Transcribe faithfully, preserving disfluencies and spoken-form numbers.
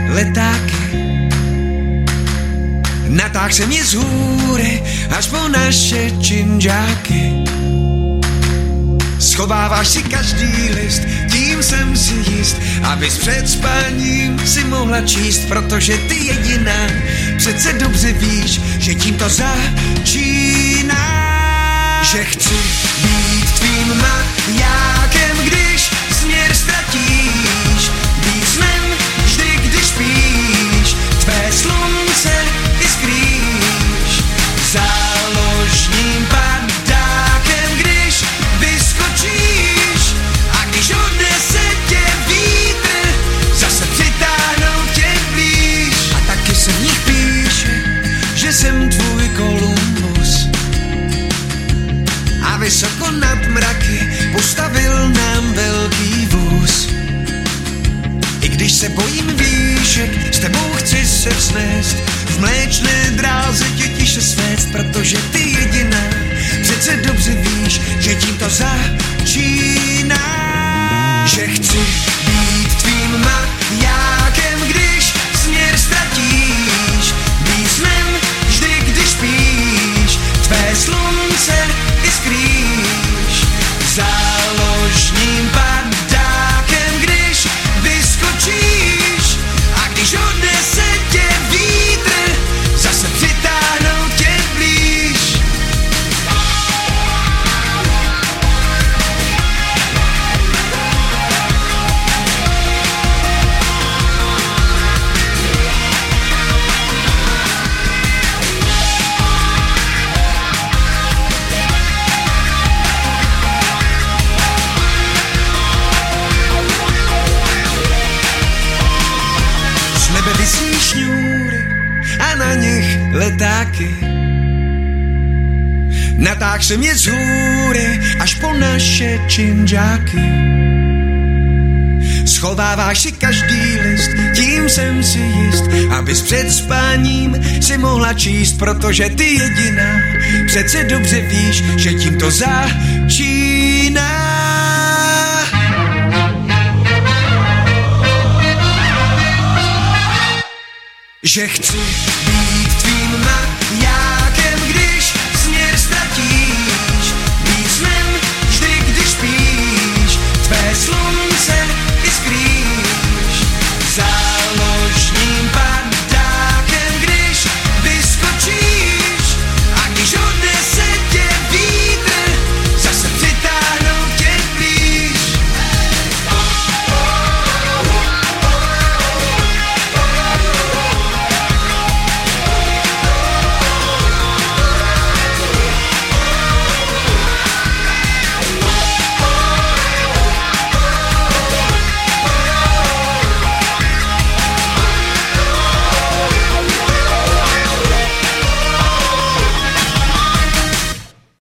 letáky. Natáhl se mě z hůry až po naše činžáky. Schováváš si každý list, tím jsem si jist, abys před spáním si mohla číst, protože ty jediná přece dobře víš, že tím to začíná. Že chci být tvým majákem, když směr ztratíš, být snem vždy, když spíš, tvé slunce i skrýš, záložním padákem, když vyskočíš a když odnese tě vítr, zase přitáhnou tě blíž. A taky se v nich píše, že jsem tvůj Kolumbus a vysoko nad mraky postavil nám velký vůz. I když se bojím výšek, s tebou chci se vznést, v mléčné dráze tě tiše svést, protože ty jediná přece dobře víš, že tím to začíná. Že chci být tvým majákem, když směr ztratíš, být snem vždy, když spíš, tvé slunce i skrýš, záložním padákem, když vyskočíš a když odnese tě vítr, zase přitáhnou tě blíž. Z nebe visí šňůry a na nich letáky. Natáhl se mě z hůry až po naše činžáky. Schováváš si každý list, tím jsem si jist, abys před spáním si mohla číst, protože ty jediná přece dobře víš, že tím to začíná. Že chci být tvým majákem,